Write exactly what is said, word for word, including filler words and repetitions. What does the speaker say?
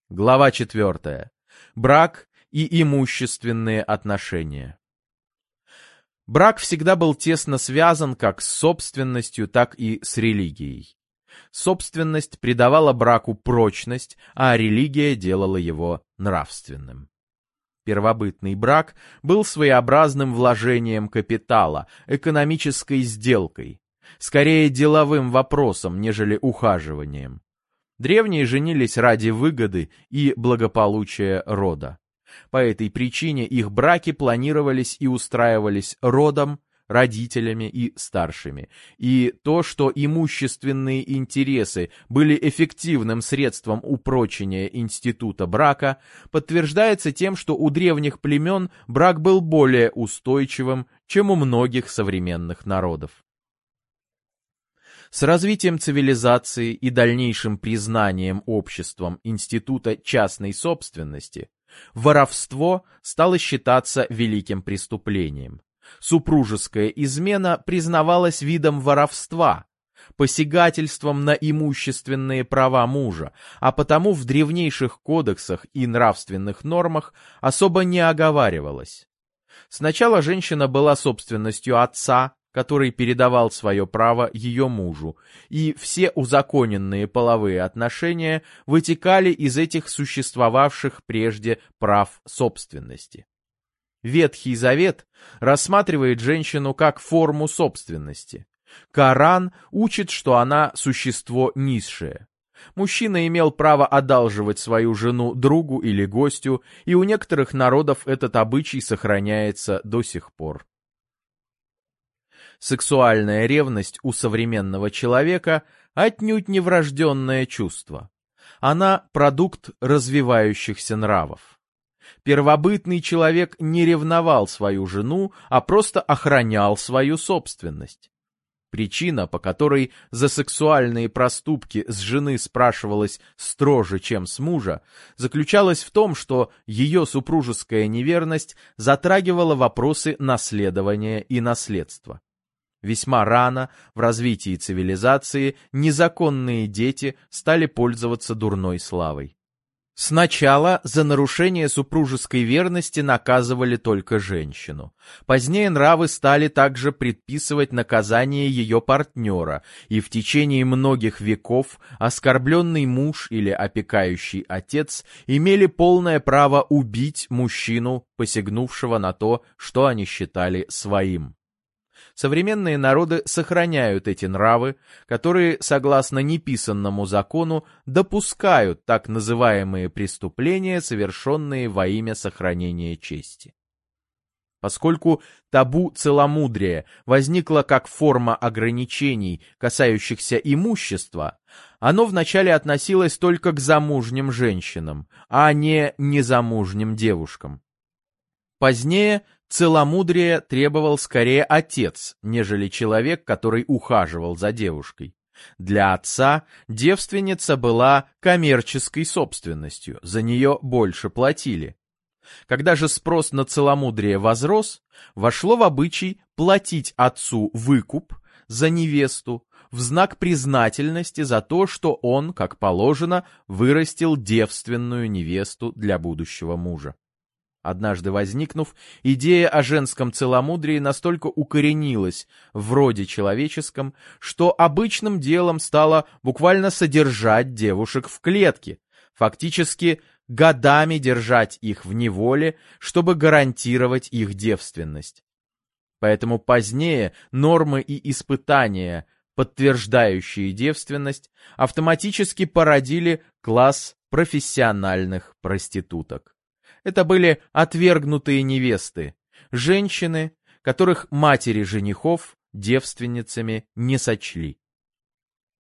Глава четвертая. Брак и имущественные отношения. Брак всегда был тесно связан как с собственностью, так и с религией. Собственность придавала браку прочность, а религия делала его нравственным. Первобытный брак был своеобразным вложением капитала, экономической сделкой, скорее деловым вопросом, нежели ухаживанием. Древние женились ради выгоды и благополучия рода. По этой причине их браки планировались и устраивались родом, родителями и старшими. И то, что имущественные интересы были эффективным средством упрочения института брака, подтверждается тем, что у древних племен брак был более устойчивым, чем у многих современных народов. С развитием цивилизации и дальнейшим признанием обществом института частной собственности, воровство стало считаться великим преступлением. Супружеская измена признавалась видом воровства, посягательством на имущественные права мужа, а потому в древнейших кодексах и нравственных нормах особо не оговаривалось. Сначала женщина была собственностью отца, который передавал свое право ее мужу, и все узаконенные половые отношения вытекали из этих существовавших прежде прав собственности. Ветхий Завет рассматривает женщину как форму собственности. Коран учит, что она существо низшее. Мужчина имел право одалживать свою жену другу или гостю, и у некоторых народов этот обычай сохраняется до сих пор. Сексуальная ревность у современного человека отнюдь не врожденное чувство. Она продукт развивающихся нравов. Первобытный человек не ревновал свою жену, а просто охранял свою собственность. Причина, по которой за сексуальные проступки с жены спрашивалось строже, чем с мужа, заключалась в том, что ее супружеская неверность затрагивала вопросы наследования и наследства. Весьма рано в развитии цивилизации незаконные дети стали пользоваться дурной славой. Сначала за нарушение супружеской верности наказывали только женщину. Позднее нравы стали также предписывать наказание ее партнера, и в течение многих веков оскорбленный муж или опекающий отец имели полное право убить мужчину, посягнувшего на то, что они считали своим. Современные народы сохраняют эти нравы, которые, согласно неписанному закону, допускают так называемые преступления, совершенные во имя сохранения чести. Поскольку табу целомудрия возникло как форма ограничений, касающихся имущества, оно вначале относилось только к замужним женщинам, а не незамужним девушкам. Позднее целомудрие требовал скорее отец, нежели человек, который ухаживал за девушкой. Для отца девственница была коммерческой собственностью, за нее больше платили. Когда же спрос на целомудрие возрос, вошло в обычай платить отцу выкуп за невесту в знак признательности за то, что он, как положено, вырастил девственную невесту для будущего мужа. Однажды возникнув, идея о женском целомудрии настолько укоренилась в роде человеческом, что обычным делом стало буквально содержать девушек в клетке, фактически годами держать их в неволе, чтобы гарантировать их девственность. Поэтому позднее нормы и испытания, подтверждающие девственность, автоматически породили класс профессиональных проституток. Это были отвергнутые невесты, женщины, которых матери женихов девственницами не сочли.